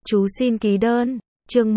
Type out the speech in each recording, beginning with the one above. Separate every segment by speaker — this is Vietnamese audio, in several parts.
Speaker 1: Chú xin ký đơn. Chương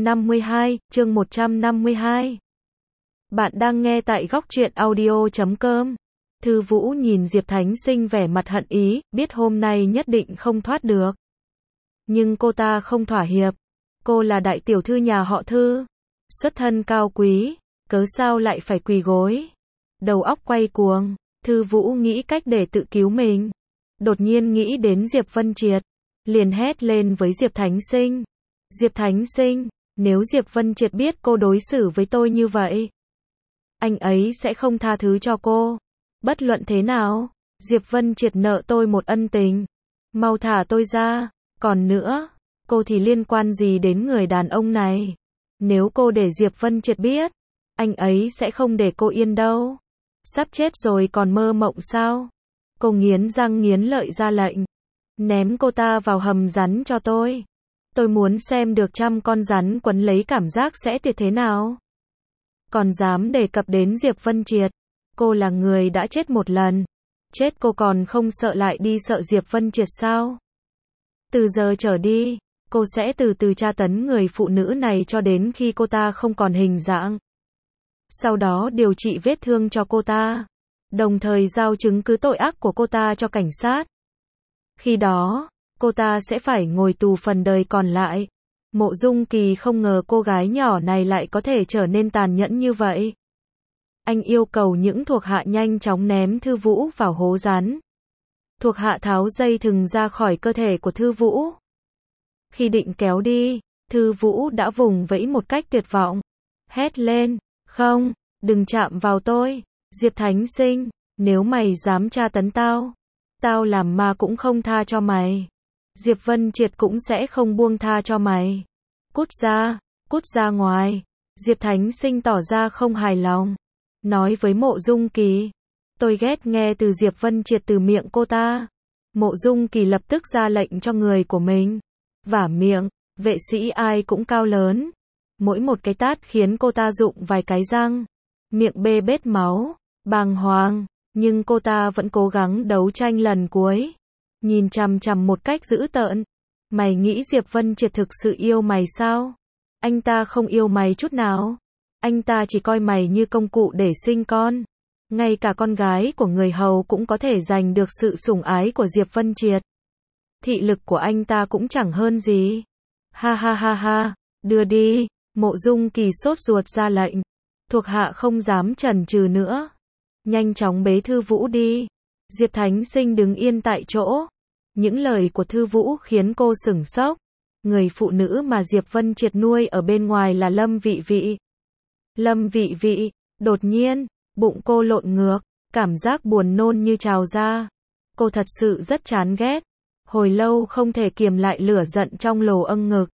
Speaker 1: 152. Bạn đang nghe tại góc truyện audio.com. Thư Vũ nhìn Diệp Thánh Sinh vẻ mặt hận ý, biết hôm nay nhất định không thoát được. Nhưng cô ta không thỏa hiệp. Cô là đại tiểu thư nhà họ Thư, xuất thân cao quý, cớ sao lại phải quỳ gối. Đầu óc quay cuồng, Thư Vũ nghĩ cách để tự cứu mình. Đột nhiên nghĩ đến Diệp Vân Triệt, liền hét lên với Diệp Thánh Sinh. Diệp Thánh Sinh, nếu Diệp Vân Triệt biết cô đối xử với tôi như vậy, anh ấy sẽ không tha thứ cho cô. Bất luận thế nào, Diệp Vân Triệt nợ tôi một ân tình. Mau thả tôi ra. Còn nữa, cô thì liên quan gì đến người đàn ông này? Nếu cô để Diệp Vân Triệt biết, anh ấy sẽ không để cô yên đâu. Sắp chết rồi còn mơ mộng sao? Cô nghiến răng nghiến lợi ra lệnh. Ném cô ta vào hầm rắn cho tôi. Tôi muốn xem được 100 con rắn quấn lấy cảm giác sẽ tuyệt thế nào. Còn dám đề cập đến Diệp Vân Triệt. Cô là người đã chết một lần. Chết cô còn không sợ lại đi sợ Diệp Vân Triệt sao? Từ giờ trở đi, cô sẽ từ từ tra tấn người phụ nữ này cho đến khi cô ta không còn hình dạng. Sau đó điều trị vết thương cho cô ta. Đồng thời giao chứng cứ tội ác của cô ta cho cảnh sát. Khi đó, cô ta sẽ phải ngồi tù phần đời còn lại. Mộ Dung Kỳ không ngờ cô gái nhỏ này lại có thể trở nên tàn nhẫn như vậy. Anh yêu cầu những thuộc hạ nhanh chóng ném Thư Vũ vào hố rắn. Thuộc hạ tháo dây thừng ra khỏi cơ thể của Thư Vũ. Khi định kéo đi, Thư Vũ đã vùng vẫy một cách tuyệt vọng. Hét lên, không, đừng chạm vào tôi, Diệp Thánh Sinh, nếu mày dám tra tấn tao, tao làm ma cũng không tha cho mày. Diệp Vân Triệt cũng sẽ không buông tha cho mày. Cút ra ngoài. Diệp Thánh Sinh tỏ ra không hài lòng. Nói với Mộ Dung Kỳ, tôi ghét nghe từ Diệp Vân Triệt từ miệng cô ta. Mộ Dung Kỳ lập tức ra lệnh cho người của mình. Vả miệng, vệ sĩ ai cũng cao lớn. Mỗi một cái tát khiến cô ta rụng vài cái răng. Miệng bê bết máu, bàng hoàng, nhưng cô ta vẫn cố gắng đấu tranh lần cuối. Nhìn chằm chằm một cách dữ tợn. Mày nghĩ Diệp Vân Triệt thực sự yêu mày sao? Anh ta không yêu mày chút nào. Anh ta chỉ coi mày như công cụ để sinh con. Ngay cả con gái của người hầu cũng có thể giành được sự sủng ái của Diệp Vân Triệt. Thị lực của anh ta cũng chẳng hơn gì. Ha ha ha ha, đưa đi. Mộ Dung Kỳ sốt ruột ra lệnh. Thuộc hạ không dám chần chừ nữa. Nhanh chóng bế Thư Vũ đi. Diệp Thánh Sinh đứng yên tại chỗ. Những lời của Thư Vũ khiến cô sửng sốc. Người phụ nữ mà Diệp Vân Triệt nuôi ở bên ngoài là Lâm Vị Vị. Lâm Vị Vị, đột nhiên, bụng cô lộn ngược, cảm giác buồn nôn như trào ra. Cô thật sự rất chán ghét. Hồi lâu không thể kiềm lại lửa giận trong lồ âng ngực.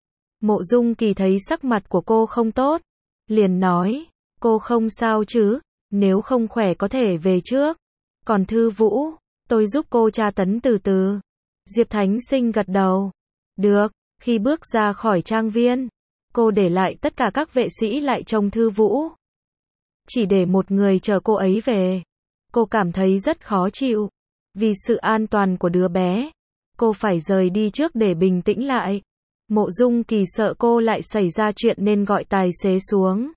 Speaker 1: Mộ Dung Kỳ thấy sắc mặt của cô không tốt. Liền nói, cô không sao chứ, nếu không khỏe có thể về trước. Còn Thư Vũ, tôi giúp cô tra tấn từ từ. Diệp Thánh Sinh gật đầu. Được, khi bước ra khỏi trang viên, cô để lại tất cả các vệ sĩ lại trông Thư Vũ. Chỉ để một người chờ cô ấy về. Cô cảm thấy rất khó chịu. Vì sự an toàn của đứa bé, cô phải rời đi trước để bình tĩnh lại. Mộ Dung Kỳ sợ cô lại xảy ra chuyện nên gọi tài xế xuống.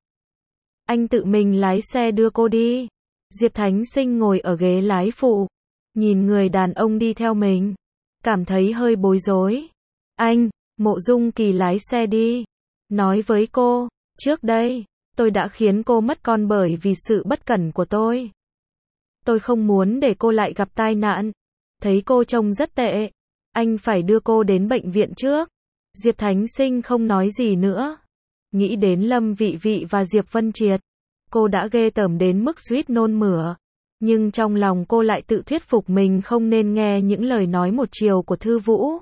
Speaker 1: Anh tự mình lái xe đưa cô đi. Diệp Thánh Sinh ngồi ở ghế lái phụ. Nhìn người đàn ông đi theo mình. Cảm thấy hơi bối rối. Anh, Mộ Dung Kỳ lái xe đi. Nói với cô, trước đây, tôi đã khiến cô mất con bởi vì sự bất cẩn của tôi. Tôi không muốn để cô lại gặp tai nạn. Thấy cô trông rất tệ. Anh phải đưa cô đến bệnh viện trước. Diệp Thánh Sinh không nói gì nữa. Nghĩ đến Lâm Vị Vị và Diệp Vân Triệt. Cô đã ghê tởm đến mức suýt nôn mửa. Nhưng trong lòng cô lại tự thuyết phục mình không nên nghe những lời nói một chiều của Thư Vũ.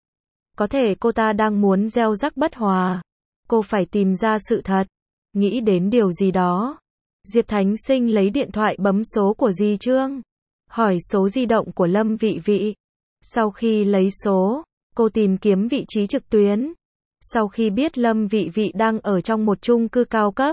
Speaker 1: Có thể cô ta đang muốn gieo rắc bất hòa. Cô phải tìm ra sự thật. Nghĩ đến điều gì đó. Diệp Thánh Sinh lấy điện thoại bấm số của Di Trương. Hỏi số di động của Lâm Vị Vị. Sau khi lấy số, cô tìm kiếm vị trí trực tuyến. Sau khi biết Lâm Vị Vị đang ở trong một chung cư cao cấp,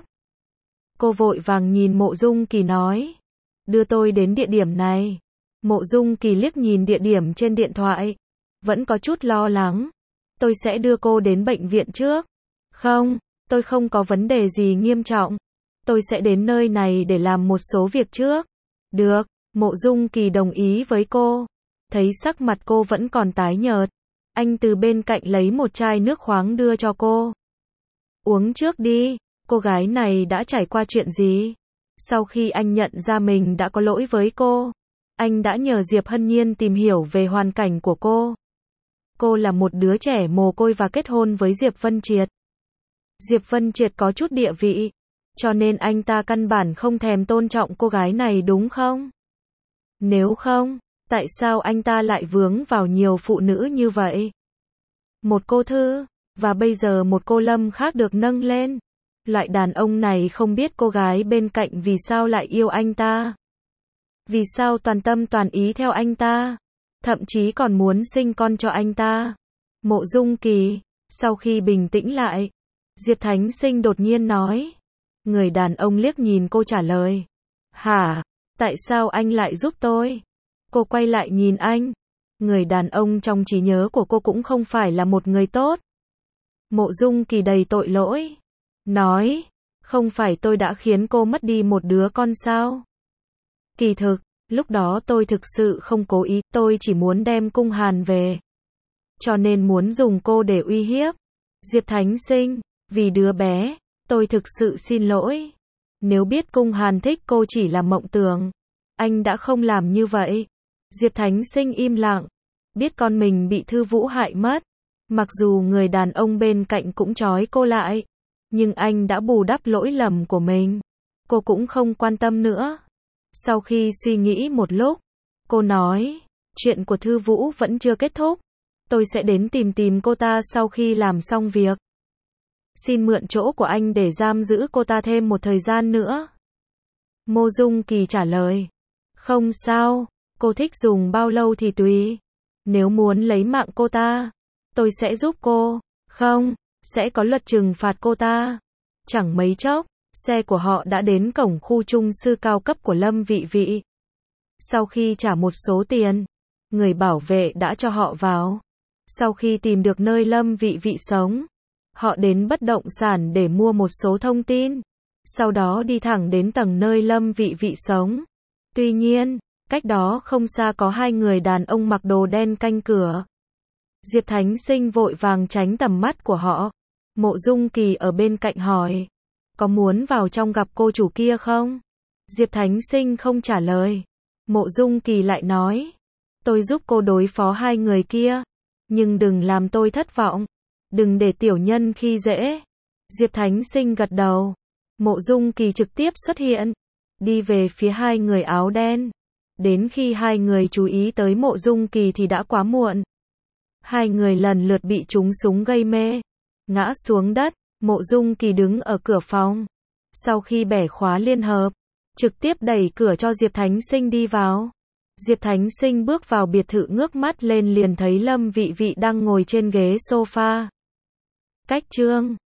Speaker 1: cô vội vàng nhìn Mộ Dung Kỳ nói. Đưa tôi đến địa điểm này. Mộ Dung Kỳ liếc nhìn địa điểm trên điện thoại. Vẫn có chút lo lắng. tôi sẽ đưa cô đến bệnh viện trước. Không, tôi không có vấn đề gì nghiêm trọng. Tôi sẽ đến nơi này để làm một số việc trước. Được, Mộ Dung Kỳ đồng ý với cô. Thấy sắc mặt cô vẫn còn tái nhợt, anh từ bên cạnh lấy một chai nước khoáng đưa cho cô. Uống trước đi, cô gái này đã trải qua chuyện gì? Sau khi anh nhận ra mình đã có lỗi với cô, anh đã nhờ Diệp Hân Nhiên tìm hiểu về hoàn cảnh của cô. Cô là một đứa trẻ mồ côi và kết hôn với Diệp Vân Triệt. Diệp Vân Triệt có chút địa vị, cho nên anh ta căn bản không thèm tôn trọng cô gái này đúng không? Nếu không, tại sao anh ta lại vướng vào nhiều phụ nữ như vậy? Một cô Thư, và bây giờ một cô Lâm khác được nâng lên. Loại đàn ông này không biết cô gái bên cạnh vì sao lại yêu anh ta. Vì sao toàn tâm toàn ý theo anh ta. Thậm chí còn muốn sinh con cho anh ta. Mộ Dung Kỳ, sau khi bình tĩnh lại, Diệp Thánh Sinh đột nhiên nói. Người đàn ông liếc nhìn cô trả lời. Hả? Tại sao anh lại giúp tôi? Cô quay lại nhìn anh. Người đàn ông trong trí nhớ của cô cũng không phải là một người tốt. Mộ Dung Kỳ đầy tội lỗi. Nói, không phải tôi đã khiến cô mất đi một đứa con sao? Kỳ thực, lúc đó tôi thực sự không cố ý, tôi chỉ muốn đem Cung Hàn về. Cho nên muốn dùng cô để uy hiếp. Diệp Thánh Sinh, vì đứa bé, tôi thực sự xin lỗi. Nếu biết Cung Hàn thích cô chỉ là mộng tưởng, anh đã không làm như vậy. Diệp Thánh Sinh im lặng, biết con mình bị Thư Vũ hại mất. Mặc dù người đàn ông bên cạnh cũng trói cô lại, nhưng anh đã bù đắp lỗi lầm của mình. Cô cũng không quan tâm nữa. Sau khi suy nghĩ một lúc, cô nói, chuyện của Thư Vũ vẫn chưa kết thúc. Tôi sẽ đến tìm cô ta sau khi làm xong việc. Xin mượn chỗ của anh để giam giữ cô ta thêm một thời gian nữa. Mộ Dung Kỳ trả lời. Không sao, cô thích dùng bao lâu thì tùy. Nếu muốn lấy mạng cô ta, tôi sẽ giúp cô. Không, sẽ có luật trừng phạt cô ta. Chẳng mấy chốc, xe của họ đã đến cổng khu chung sư cao cấp của Lâm Vị Vị. Sau khi trả một số tiền, người bảo vệ đã cho họ vào. Sau khi tìm được nơi Lâm Vị Vị sống, họ đến bất động sản để mua một số thông tin. Sau đó đi thẳng đến tầng nơi Lâm Vị Vị sống. Tuy nhiên, cách đó không xa có hai người đàn ông mặc đồ đen canh cửa. Diệp Thánh Sinh vội vàng tránh tầm mắt của họ. Mộ Dung Kỳ ở bên cạnh hỏi. Có muốn vào trong gặp cô chủ kia không? Diệp Thánh Sinh không trả lời. Mộ Dung Kỳ lại nói. Tôi giúp cô đối phó hai người kia. Nhưng đừng làm tôi thất vọng. Đừng để tiểu nhân khi dễ. Diệp Thánh Sinh gật đầu. Mộ Dung Kỳ trực tiếp xuất hiện. Đi về phía hai người áo đen. Đến khi hai người chú ý tới Mộ Dung Kỳ thì đã quá muộn. Hai người lần lượt bị trúng súng gây mê. Ngã xuống đất. Mộ Dung Kỳ đứng ở cửa phòng. Sau khi bẻ khóa liên hợp, trực tiếp đẩy cửa cho Diệp Thánh Sinh đi vào. Diệp Thánh Sinh bước vào biệt thự ngước mắt lên liền thấy Lâm Vị Vị đang ngồi trên ghế sofa. Cách chương